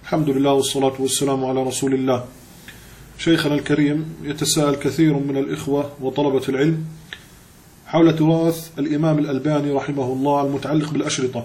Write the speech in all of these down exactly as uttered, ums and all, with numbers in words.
الحمد لله والصلاة والسلام على رسول الله. شيخنا الكريم، يتساءل كثير من الإخوة وطلبة العلم حول تراث الإمام الألباني رحمه الله المتعلق بالأشرطة.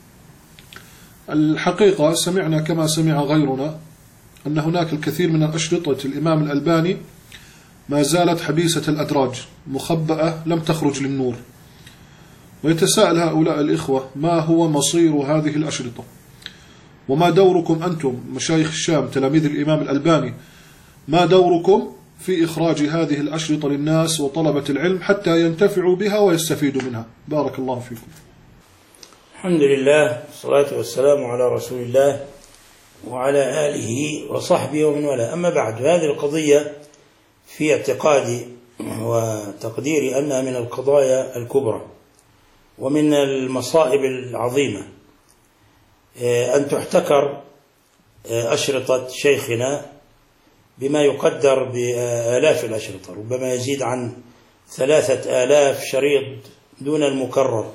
الحقيقة سمعنا كما سمع غيرنا أن هناك الكثير من الأشرطة الإمام الألباني ما زالت حبيسة الأدراج مخبأة لم تخرج للنور، ويتساءل هؤلاء الإخوة ما هو مصير هذه الأشرطة، وما دوركم أنتم مشايخ الشام تلاميذ الإمام الألباني، ما دوركم في إخراج هذه الأشرطة للناس وطلبة العلم حتى ينتفعوا بها ويستفيدوا منها؟ بارك الله فيكم. الحمد لله والصلاة والسلام على رسول الله وعلى آله وصحبه ومن والاه. أما بعد، هذه القضية في اعتقادي وتقديري أنها من القضايا الكبرى ومن المصائب العظيمة أن تحتكر أشرطة شيخنا بما يقدر بآلاف الأشرطة، ربما يزيد عن ثلاثة آلاف شريط دون المكرر،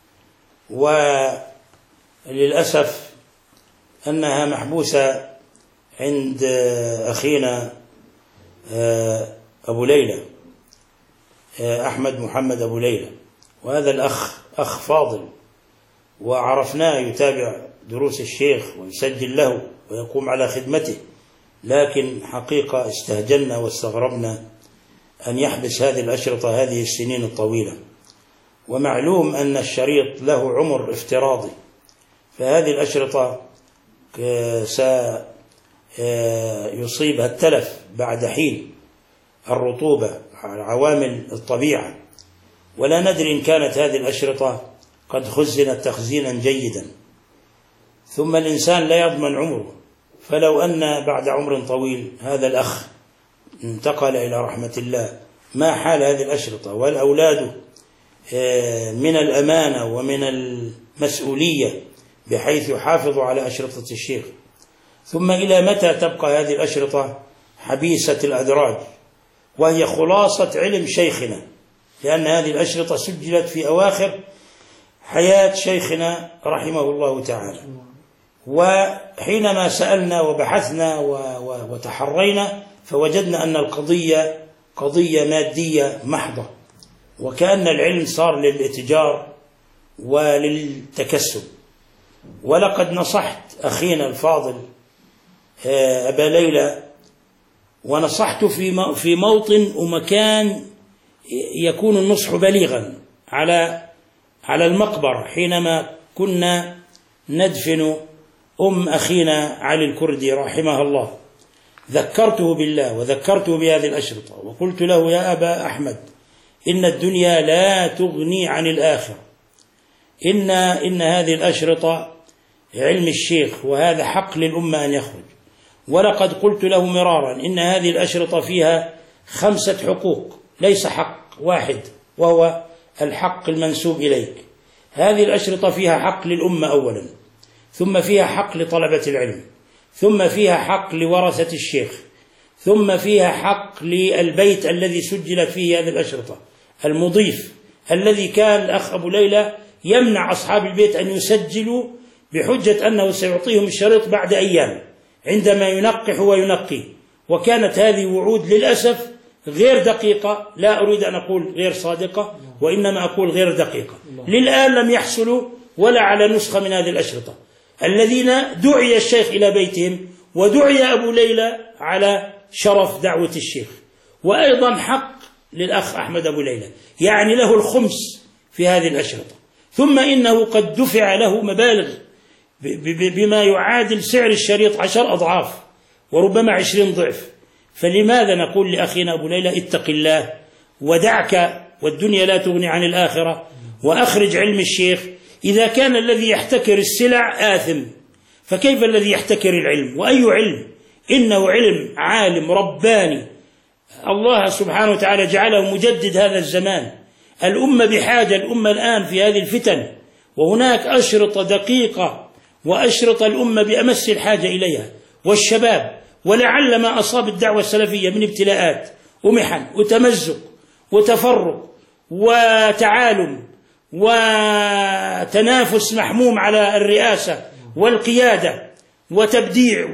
وللأسف أنها محبوسة عند أخينا أبو ليلى أحمد محمد أبو ليلى، وهذا الأخ أخ فاضل وعرفناه يتابع دروس الشيخ ويسجل له ويقوم على خدمته، لكن حقيقة استهجنا واستغربنا أن يحبس هذه الأشرطة هذه السنين الطويلة، ومعلوم أن الشريط له عمر افتراضي، فهذه الأشرطة سيصيبها التلف بعد حين، الرطوبة، عوامل الطبيعة، ولا ندري إن كانت هذه الأشرطة قد خزنت تخزينا جيدا. ثم الإنسان لا يضمن عمره، فلو أن بعد عمر طويل هذا الأخ انتقل إلى رحمة الله، ما حال هذه الأشرطة والأولاد من الأمانة ومن المسؤولية بحيث يحافظوا على أشرطة الشيخ؟ ثم إلى متى تبقى هذه الأشرطة حبيسة الأدراج وهي خلاصة علم شيخنا؟ لأن هذه الأشرطة سجلت في أواخر حياة شيخنا رحمه الله تعالى، وحينما سألنا وبحثنا وتحرينا فوجدنا أن القضية قضية مادية محضة، وكأن العلم صار للإتجار وللتكسب. ولقد نصحت أخينا الفاضل أبا ليلى، ونصحت في في موطن ومكان يكون النصح بليغا على على المقبرة، حينما كنا ندفن أم أخينا علي الكردي رحمه الله، ذكرته بالله وذكرته بهذه الأشرطة، وقلت له: يا أبا أحمد، إن الدنيا لا تغني عن الآخرة، إن إن هذه الأشرطة علم الشيخ، وهذا حق للأمة أن يخرج. ولقد قلت له مرارا إن هذه الأشرطة فيها خمسة حقوق، ليس حق واحد وهو الحق المنسوب إليك. هذه الأشرطة فيها حق للأمة أولا، ثم فيها حق لطلبة العلم، ثم فيها حق لورثة الشيخ، ثم فيها حق للبيت الذي سجلت فيه هذه الأشرطة، المضيف الذي كان الأخ أبو ليلى يمنع أصحاب البيت أن يسجلوا بحجة أنه سيعطيهم الشريط بعد أيام عندما ينقح وينقي، وكانت هذه وعود للأسف غير دقيقة، لا أريد أن أقول غير صادقة، وإنما أقول غير دقيقة. للآن لم يحصلوا ولا على نسخة من هذه الأشرطة، الذين دعي الشيخ إلى بيتهم ودعي أبو ليلى على شرف دعوة الشيخ. وأيضا حق للأخ أحمد أبو ليلى، يعني له الخمس في هذه الأشرطة، ثم إنه قد دفع له مبالغ بما يعادل سعر الشريط عشر أضعاف وربما عشرين ضعف. فلماذا نقول لأخينا أبو ليلى: اتق الله ودعك والدنيا لا تغني عن الآخرة، وأخرج علم الشيخ؟ إذا كان الذي يحتكر السلع آثم، فكيف الذي يحتكر العلم؟ وأي علم؟ إنه علم عالم رباني، الله سبحانه وتعالى جعله مجدد هذا الزمان. الأمة بحاجة، الأمة الآن في هذه الفتن، وهناك أشرطة دقيقة وأشرطة الأمة بأمس الحاجة إليها، والشباب. ولعل ما أصاب الدعوة السلفية من ابتلاءات ومحن وتمزق وتفرق وتعالم وتنافس محموم على الرئاسة والقيادة وتبديع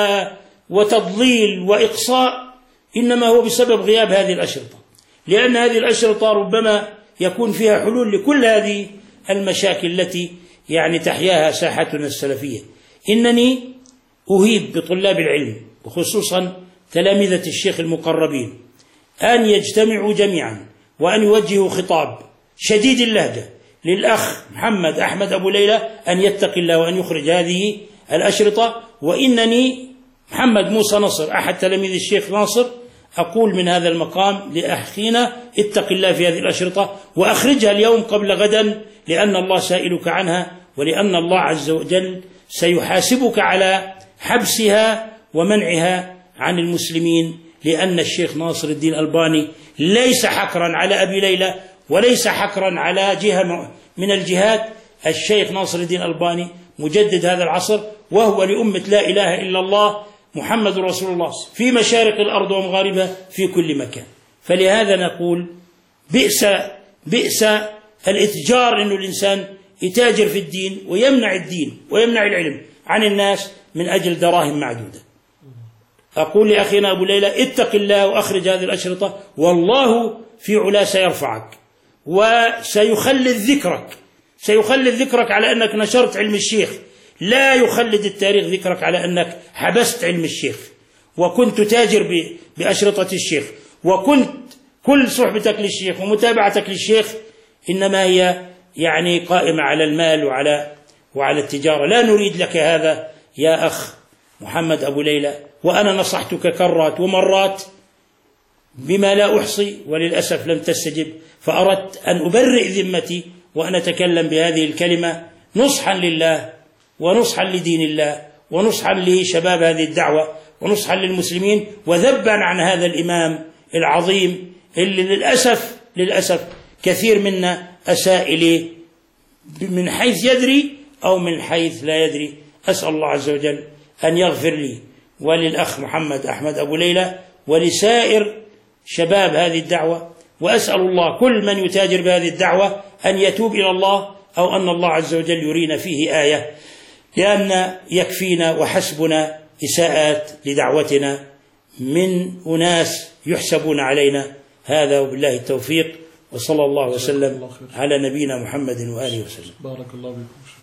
وتضليل وإقصاء، إنما هو بسبب غياب هذه الأشرطة، لأن هذه الأشرطة ربما يكون فيها حلول لكل هذه المشاكل التي يعني تحياها ساحتنا السلفية. إنني أهيب بطلاب العلم وخصوصا تلامذة الشيخ المقربين أن يجتمعوا جميعا وأن يوجهوا خطاب شديد اللهجة للأخ محمد أحمد أبو ليلى أن يتقي الله وأن يخرج هذه الأشرطة. وإنني محمد موسى نصر أحد تلاميذ الشيخ ناصر أقول من هذا المقام لأخينا اتق الله في هذه الأشرطة وأخرجها اليوم قبل غدا، لأن الله سائلك عنها، ولأن الله عز وجل سيحاسبك على حبسها ومنعها عن المسلمين، لأن الشيخ ناصر الدين الألباني ليس حكرا على أبي ليلى وليس حكرا على جهة من الجهات. الشيخ ناصر الدين الألباني مجدد هذا العصر، وهو لأمة لا إله إلا الله محمد رسول الله في مشارق الأرض ومغاربها في كل مكان. فلهذا نقول بئس بئس الاتجار، إنه الإنسان يتاجر في الدين ويمنع الدين ويمنع العلم عن الناس من أجل دراهم معدودة. أقول لأخينا أبو ليلى اتق الله وأخرج هذه الأشرطة، والله في علا سيرفعك وسيخلد ذكرك، سيخلد ذكرك على أنك نشرت علم الشيخ، لا يخلد التاريخ ذكرك على أنك حبست علم الشيخ وكنت تاجر بأشرطة الشيخ، وكنت كل صحبتك للشيخ ومتابعتك للشيخ إنما هي يعني قائمة على المال وعلى وعلى التجارة. لا نريد لك هذا يا أخ محمد أبو ليلى، وأنا نصحتك كرات ومرات بما لا أحصي وللأسف لم تستجب، فأردت أن أبرئ ذمتي وأن أتكلم بهذه الكلمة نصحا لله ونصحا لدين الله ونصحا لشباب هذه الدعوة ونصحا للمسلمين، وذبا عن هذا الإمام العظيم اللي للأسف للأسف كثير منا أساء إليه من حيث يدري أو من حيث لا يدري. أسأل الله عز وجل أن يغفر لي وللأخ محمد أحمد أبو ليلى ولسائر شباب هذه الدعوة، وأسأل الله كل من يتاجر بهذه الدعوة أن يتوب إلى الله، أو أن الله عز وجل يرينا فيه آية، لأن يكفينا وحسبنا إساءات لدعوتنا من أناس يحسبون علينا. هذا وبالله التوفيق، وصلى الله وسلم على نبينا محمد وآله وسلم. بارك الله بكم.